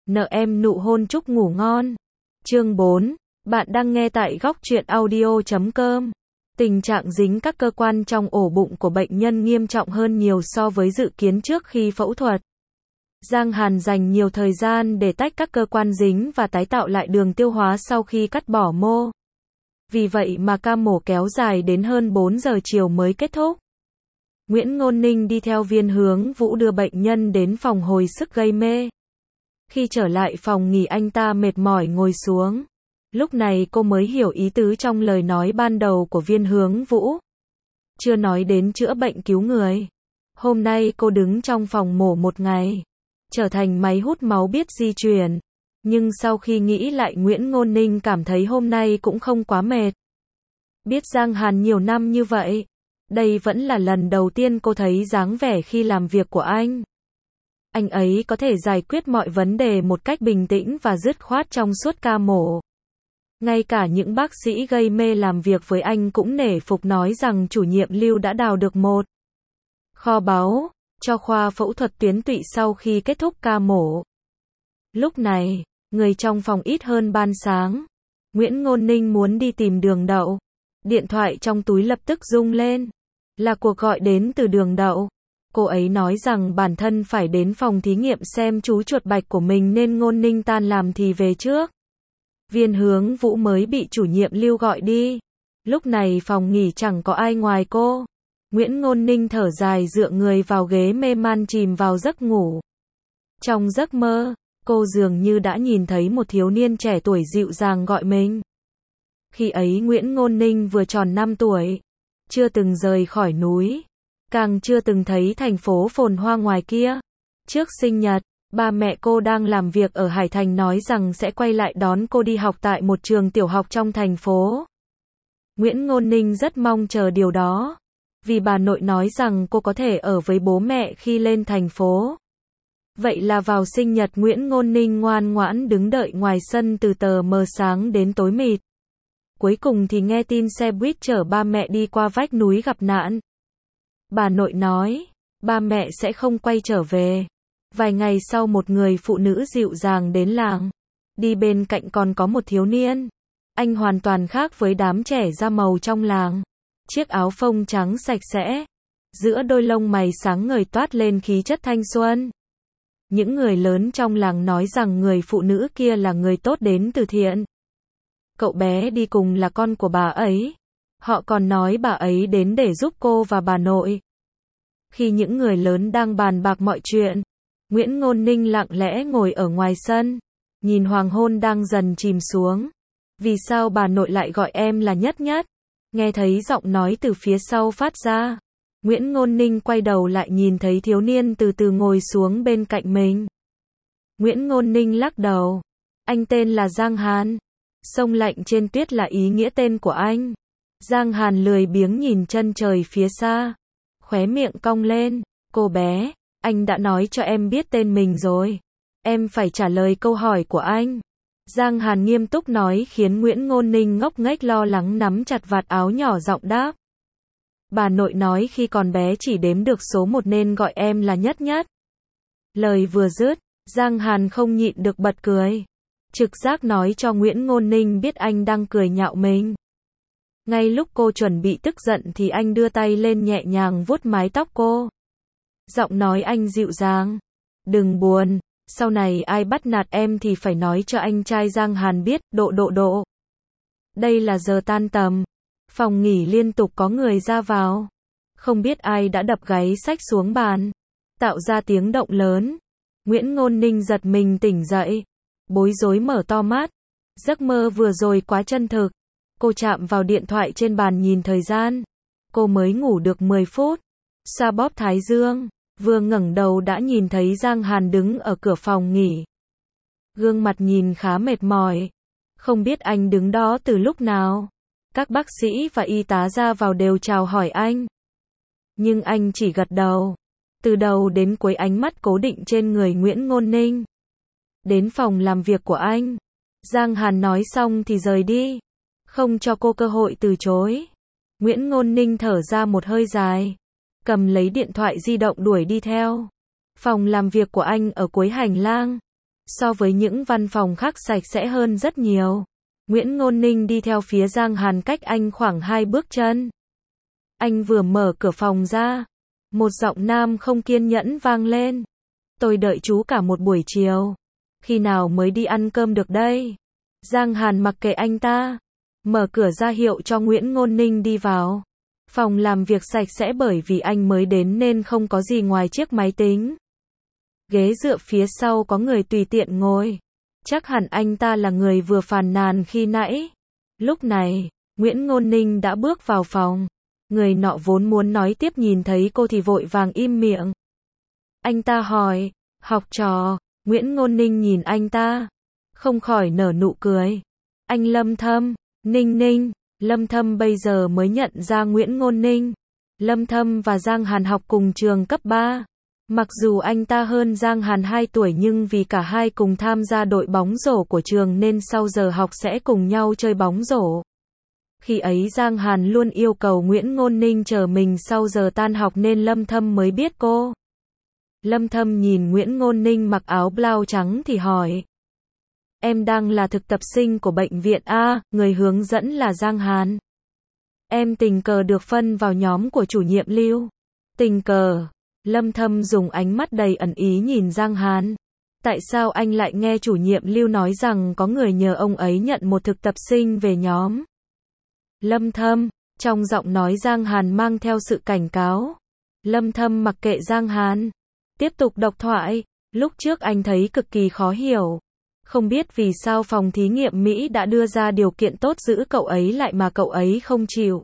Nợ em nụ hôn chúc ngủ ngon. Chương 4. Bạn đang nghe tại góc truyện audio.com. Tình trạng dính các cơ quan trong ổ bụng của bệnh nhân nghiêm trọng hơn nhiều so với dự kiến trước khi phẫu thuật. Giang Hàn dành nhiều thời gian để tách các cơ quan dính và tái tạo lại đường tiêu hóa sau khi cắt bỏ mô. Vì vậy mà ca mổ kéo dài đến hơn 4 giờ chiều mới kết thúc. Nguyễn Ngôn Ninh đi theo Viên Hướng Vũ đưa bệnh nhân đến phòng hồi sức gây mê. Khi trở lại phòng nghỉ anh ta mệt mỏi ngồi xuống. Lúc này cô mới hiểu ý tứ trong lời nói ban đầu của Viên Hướng Vũ. Chưa nói đến chữa bệnh cứu người. Hôm nay cô đứng trong phòng mổ một ngày. Trở thành máy hút máu biết di chuyển. Nhưng sau khi nghĩ lại Nguyễn Ngôn Ninh cảm thấy hôm nay cũng không quá mệt. Biết Giang Hàn nhiều năm như vậy. Đây vẫn là lần đầu tiên cô thấy dáng vẻ khi làm việc của anh. Anh ấy có thể giải quyết mọi vấn đề một cách bình tĩnh và dứt khoát trong suốt ca mổ. Ngay cả những bác sĩ gây mê làm việc với anh cũng nể phục nói rằng chủ nhiệm Lưu đã đào được một kho báu cho khoa phẫu thuật tuyến tụy sau khi kết thúc ca mổ. Lúc này, người trong phòng ít hơn ban sáng. Nguyễn Ngôn Ninh muốn đi tìm Đường Đậu. Điện thoại trong túi lập tức rung lên. Là cuộc gọi đến từ Đường Đậu. Cô ấy nói rằng bản thân phải đến phòng thí nghiệm xem chú chuột bạch của mình nên Ngôn Ninh tan làm thì về trước. Viên Hướng Vũ mới bị chủ nhiệm Lưu gọi đi. Lúc này phòng nghỉ chẳng có ai ngoài cô. Nguyễn Ngôn Ninh thở dài dựa người vào ghế mê man chìm vào giấc ngủ. Trong giấc mơ, cô dường như đã nhìn thấy một thiếu niên trẻ tuổi dịu dàng gọi mình. Khi ấy Nguyễn Ngôn Ninh vừa tròn 5 tuổi. Chưa từng rời khỏi núi. Càng chưa từng thấy thành phố phồn hoa ngoài kia. Trước sinh nhật, ba mẹ cô đang làm việc ở Hải Thành nói rằng sẽ quay lại đón cô đi học tại một trường tiểu học trong thành phố. Nguyễn Ngôn Ninh rất mong chờ điều đó. Vì bà nội nói rằng cô có thể ở với bố mẹ khi lên thành phố. Vậy là vào sinh nhật Nguyễn Ngôn Ninh ngoan ngoãn đứng đợi ngoài sân từ tờ mờ sáng đến tối mịt. Cuối cùng thì nghe tin xe buýt chở ba mẹ đi qua vách núi gặp nạn. Bà nội nói, ba mẹ sẽ không quay trở về. Vài ngày sau một người phụ nữ dịu dàng đến làng. Đi bên cạnh còn có một thiếu niên. Anh hoàn toàn khác với đám trẻ da màu trong làng. Chiếc áo phông trắng sạch sẽ. Giữa đôi lông mày sáng ngời toát lên khí chất thanh xuân. Những người lớn trong làng nói rằng người phụ nữ kia là người tốt đến từ thiện. Cậu bé đi cùng là con của bà ấy. Họ còn nói bà ấy đến để giúp cô và bà nội. Khi những người lớn đang bàn bạc mọi chuyện, Nguyễn Ngôn Ninh lặng lẽ ngồi ở ngoài sân, nhìn hoàng hôn đang dần chìm xuống. Vì sao bà nội lại gọi em là Nhất Nhất? Nghe thấy giọng nói từ phía sau phát ra. Nguyễn Ngôn Ninh quay đầu lại nhìn thấy thiếu niên từ từ ngồi xuống bên cạnh mình. Nguyễn Ngôn Ninh lắc đầu. Anh tên là Giang Hàn. Sông lạnh trên tuyết là ý nghĩa tên của anh. Giang Hàn lười biếng nhìn chân trời phía xa. Khóe miệng cong lên. Cô bé, anh đã nói cho em biết tên mình rồi. Em phải trả lời câu hỏi của anh. Giang Hàn nghiêm túc nói khiến Nguyễn Ngôn Ninh ngốc nghếch lo lắng nắm chặt vạt áo nhỏ giọng đáp. Bà nội nói khi còn bé chỉ đếm được số 1 nên gọi em là Nhất Nhất. Lời vừa dứt, Giang Hàn không nhịn được bật cười. Trực giác nói cho Nguyễn Ngôn Ninh biết anh đang cười nhạo mình. Ngay lúc cô chuẩn bị tức giận thì anh đưa tay lên nhẹ nhàng vuốt mái tóc cô. Giọng nói anh dịu dàng. Đừng buồn, sau này ai bắt nạt em thì phải nói cho anh trai Giang Hàn biết, độ. Đây là giờ tan tầm. Phòng nghỉ liên tục có người ra vào. Không biết ai đã đập gáy xách xuống bàn. Tạo ra tiếng động lớn. Nguyễn Ngôn Ninh giật mình tỉnh dậy. Bối rối mở to mắt. Giấc mơ vừa rồi quá chân thực. Cô chạm vào điện thoại trên bàn nhìn thời gian. Cô mới ngủ được 10 phút. Xoa bóp thái dương. Vừa ngẩng đầu đã nhìn thấy Giang Hàn đứng ở cửa phòng nghỉ. Gương mặt nhìn khá mệt mỏi. Không biết anh đứng đó từ lúc nào. Các bác sĩ và y tá ra vào đều chào hỏi anh. Nhưng anh chỉ gật đầu. Từ đầu đến cuối ánh mắt cố định trên người Nguyễn Ngôn Ninh. Đến phòng làm việc của anh. Giang Hàn nói xong thì rời đi. Không cho cô cơ hội từ chối. Nguyễn Ngôn Ninh thở ra một hơi dài. Cầm lấy điện thoại di động đuổi đi theo. Phòng làm việc của anh ở cuối hành lang. So với những văn phòng khác sạch sẽ hơn rất nhiều. Nguyễn Ngôn Ninh đi theo phía Giang Hàn cách anh khoảng 2 bước chân. Anh vừa mở cửa phòng ra, một giọng nam không kiên nhẫn vang lên. Tôi đợi chú cả một buổi chiều. Khi nào mới đi ăn cơm được đây? Giang Hàn mặc kệ anh ta, mở cửa ra hiệu cho Nguyễn Ngôn Ninh đi vào. Phòng làm việc sạch sẽ bởi vì anh mới đến nên không có gì ngoài chiếc máy tính. Ghế dựa phía sau có người tùy tiện ngồi. Chắc hẳn anh ta là người vừa phàn nàn khi nãy. Lúc này, Nguyễn Ngôn Ninh đã bước vào phòng. Người nọ vốn muốn nói tiếp nhìn thấy cô thì vội vàng im miệng. Anh ta hỏi, học trò. Nguyễn Ngôn Ninh nhìn anh ta, không khỏi nở nụ cười. Anh Lâm Thâm. Ninh Ninh. Lâm Thâm bây giờ mới nhận ra Nguyễn Ngôn Ninh. Lâm Thâm và Giang Hàn học cùng trường cấp 3. Mặc dù anh ta hơn Giang Hàn 2 tuổi nhưng vì cả hai cùng tham gia đội bóng rổ của trường nên sau giờ học sẽ cùng nhau chơi bóng rổ. Khi ấy Giang Hàn luôn yêu cầu Nguyễn Ngôn Ninh chờ mình sau giờ tan học nên Lâm Thâm mới biết cô. Lâm Thâm nhìn Nguyễn Ngôn Ninh mặc áo blau trắng thì hỏi. Em đang là thực tập sinh của bệnh viện A, người hướng dẫn là Giang Hàn. Em tình cờ được phân vào nhóm của chủ nhiệm Lưu. Tình cờ. Lâm Thâm dùng ánh mắt đầy ẩn ý nhìn Giang Hàn. Tại sao anh lại nghe chủ nhiệm Lưu nói rằng có người nhờ ông ấy nhận một thực tập sinh về nhóm? Lâm Thâm, trong giọng nói Giang Hàn mang theo sự cảnh cáo. Lâm Thâm mặc kệ Giang Hàn, tiếp tục độc thoại. Lúc trước anh thấy cực kỳ khó hiểu. Không biết vì sao phòng thí nghiệm Mỹ đã đưa ra điều kiện tốt giữ cậu ấy lại mà cậu ấy không chịu.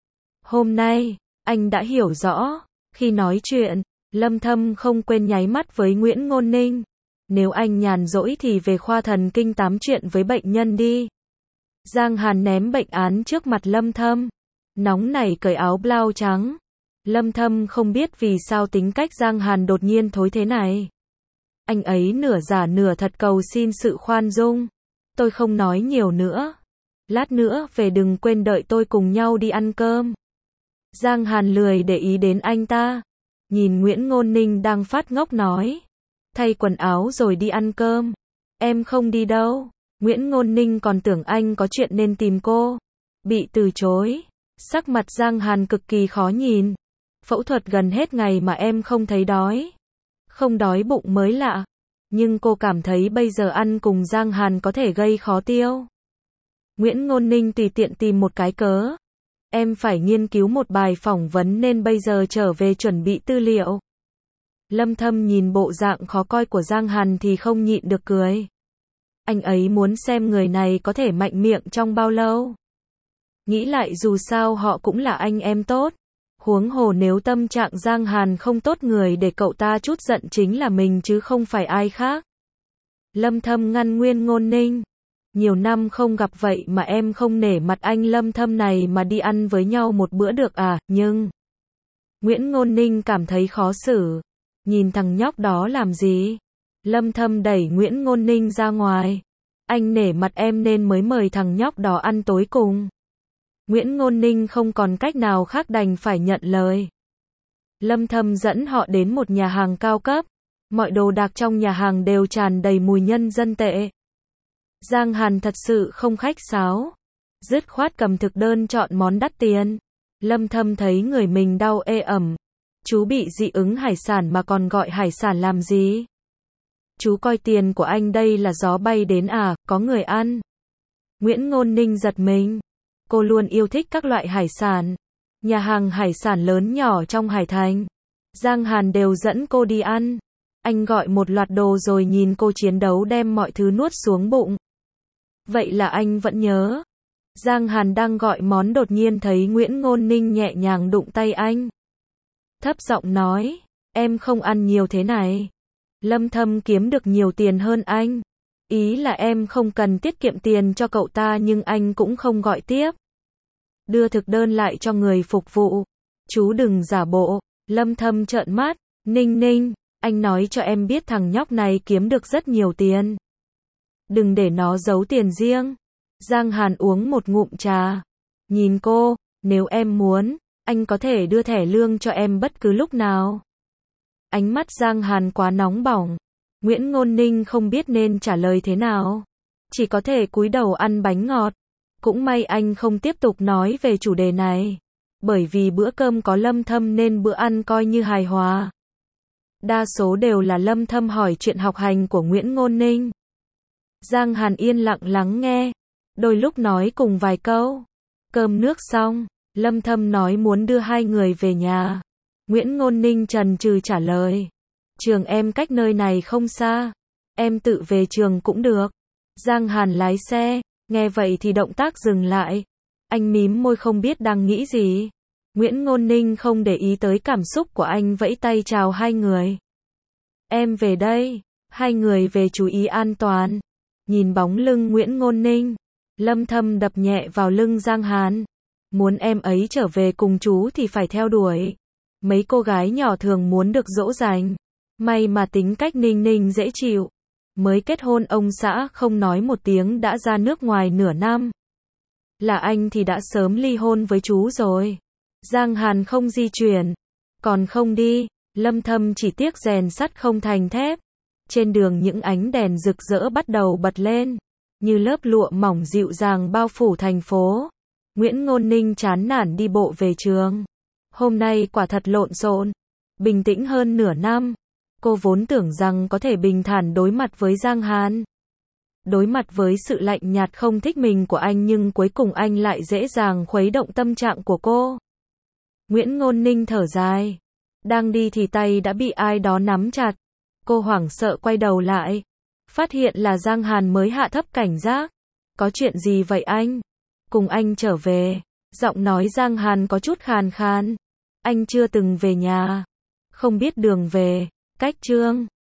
Hôm nay, anh đã hiểu rõ. Khi nói chuyện, Lâm Thâm không quên nháy mắt với Nguyễn Ngôn Ninh. Nếu anh nhàn rỗi thì về khoa thần kinh tám chuyện với bệnh nhân đi. Giang Hàn ném bệnh án trước mặt Lâm Thâm. Nóng nảy cởi áo blau trắng. Lâm Thâm không biết vì sao tính cách Giang Hàn đột nhiên thối thế này. Anh ấy nửa giả nửa thật cầu xin sự khoan dung. Tôi không nói nhiều nữa. Lát nữa về đừng quên đợi tôi cùng nhau đi ăn cơm. Giang Hàn lười để ý đến anh ta. Nhìn Nguyễn Ngôn Ninh đang phát ngốc nói. Thay quần áo rồi đi ăn cơm. Em không đi đâu. Nguyễn Ngôn Ninh còn tưởng anh có chuyện nên tìm cô. Bị từ chối. Sắc mặt Giang Hàn cực kỳ khó nhìn. Phẫu thuật gần hết ngày mà em không thấy đói. Không đói bụng mới lạ. Nhưng cô cảm thấy bây giờ ăn cùng Giang Hàn có thể gây khó tiêu. Nguyễn Ngôn Ninh tùy tiện tìm một cái cớ. Em phải nghiên cứu một bài phỏng vấn nên bây giờ trở về chuẩn bị tư liệu. Lâm Thâm nhìn bộ dạng khó coi của Giang Hàn thì không nhịn được cười. Anh ấy muốn xem người này có thể mạnh miệng trong bao lâu. Nghĩ lại dù sao họ cũng là anh em tốt. Huống hồ nếu tâm trạng Giang Hàn không tốt người để cậu ta chút giận chính là mình chứ không phải ai khác. Lâm Thâm ngăn Nguyễn Ngôn Ninh. Nhiều năm không gặp vậy mà em không nể mặt anh Lâm Thâm này mà đi ăn với nhau một bữa được à, nhưng... Nguyễn Ngôn Ninh cảm thấy khó xử. Nhìn thằng nhóc đó làm gì? Lâm Thâm đẩy Nguyễn Ngôn Ninh ra ngoài. Anh nể mặt em nên mới mời thằng nhóc đó ăn tối cùng. Nguyễn Ngôn Ninh không còn cách nào khác đành phải nhận lời. Lâm Thâm dẫn họ đến một nhà hàng cao cấp. Mọi đồ đạc trong nhà hàng đều tràn đầy mùi nhân dân tệ. Giang Hàn thật sự không khách sáo. Dứt khoát cầm thực đơn chọn món đắt tiền. Lâm Thâm thấy người mình đau ê ẩm. Chú bị dị ứng hải sản mà còn gọi hải sản làm gì? Chú coi tiền của anh đây là gió bay đến à, có người ăn. Nguyễn Ngôn Ninh giật mình. Cô luôn yêu thích các loại hải sản. Nhà hàng hải sản lớn nhỏ trong Hải Thành. Giang Hàn đều dẫn cô đi ăn. Anh gọi một loạt đồ rồi nhìn cô chiến đấu đem mọi thứ nuốt xuống bụng. Vậy là anh vẫn nhớ. Giang Hàn đang gọi món đột nhiên thấy Nguyễn Ngôn Ninh nhẹ nhàng đụng tay anh. Thấp giọng nói, em không ăn nhiều thế này. Lâm Thâm kiếm được nhiều tiền hơn anh. Ý là em không cần tiết kiệm tiền cho cậu ta nhưng anh cũng không gọi tiếp. Đưa thực đơn lại cho người phục vụ. Chú đừng giả bộ. Lâm Thâm trợn mắt. Ninh Ninh, anh nói cho em biết thằng nhóc này kiếm được rất nhiều tiền. Đừng để nó giấu tiền riêng. Giang Hàn uống một ngụm trà. Nhìn cô, nếu em muốn, anh có thể đưa thẻ lương cho em bất cứ lúc nào. Ánh mắt Giang Hàn quá nóng bỏng. Nguyễn Ngôn Ninh không biết nên trả lời thế nào. Chỉ có thể cúi đầu ăn bánh ngọt. Cũng may anh không tiếp tục nói về chủ đề này. Bởi vì bữa cơm có Lâm Thâm nên bữa ăn coi như hài hòa. Đa số đều là Lâm Thâm hỏi chuyện học hành của Nguyễn Ngôn Ninh. Giang Hàn yên lặng lắng nghe. Đôi lúc nói cùng vài câu. Cơm nước xong, Lâm Thâm nói muốn đưa hai người về nhà. Nguyễn Ngôn Ninh chần chừ trả lời. Trường em cách nơi này không xa. Em tự về trường cũng được. Giang Hàn lái xe, nghe vậy thì động tác dừng lại. Anh mím môi không biết đang nghĩ gì. Nguyễn Ngôn Ninh không để ý tới cảm xúc của anh, vẫy tay chào hai người. Em về đây. Hai người về chú ý an toàn. Nhìn bóng lưng Nguyễn Ngôn Ninh, Lâm Thâm đập nhẹ vào lưng Giang Hàn. Muốn em ấy trở về cùng chú thì phải theo đuổi. Mấy cô gái nhỏ thường muốn được dỗ dành. May mà tính cách Ninh Ninh dễ chịu. Mới kết hôn ông xã không nói một tiếng đã ra nước ngoài nửa năm. Là anh thì đã sớm ly hôn với chú rồi. Giang Hàn không di chuyển. Còn không đi. Lâm Thâm chỉ tiếc rèn sắt không thành thép. Trên đường những ánh đèn rực rỡ bắt đầu bật lên. Như lớp lụa mỏng dịu dàng bao phủ thành phố. Nguyễn Ngôn Ninh chán nản đi bộ về trường. Hôm nay quả thật lộn xộn. Bình tĩnh hơn nửa năm. Cô vốn tưởng rằng có thể bình thản đối mặt với Giang Hàn. Đối mặt với sự lạnh nhạt không thích mình của anh, nhưng cuối cùng anh lại dễ dàng khuấy động tâm trạng của cô. Nguyễn Ngôn Ninh thở dài. Đang đi thì tay đã bị ai đó nắm chặt. Cô hoảng sợ quay đầu lại. Phát hiện là Giang Hàn mới hạ thấp cảnh giác. Có chuyện gì vậy anh? Cùng anh trở về. Giọng nói Giang Hàn có chút khàn khàn. Anh chưa từng về nhà. Không biết đường về. Cách Trương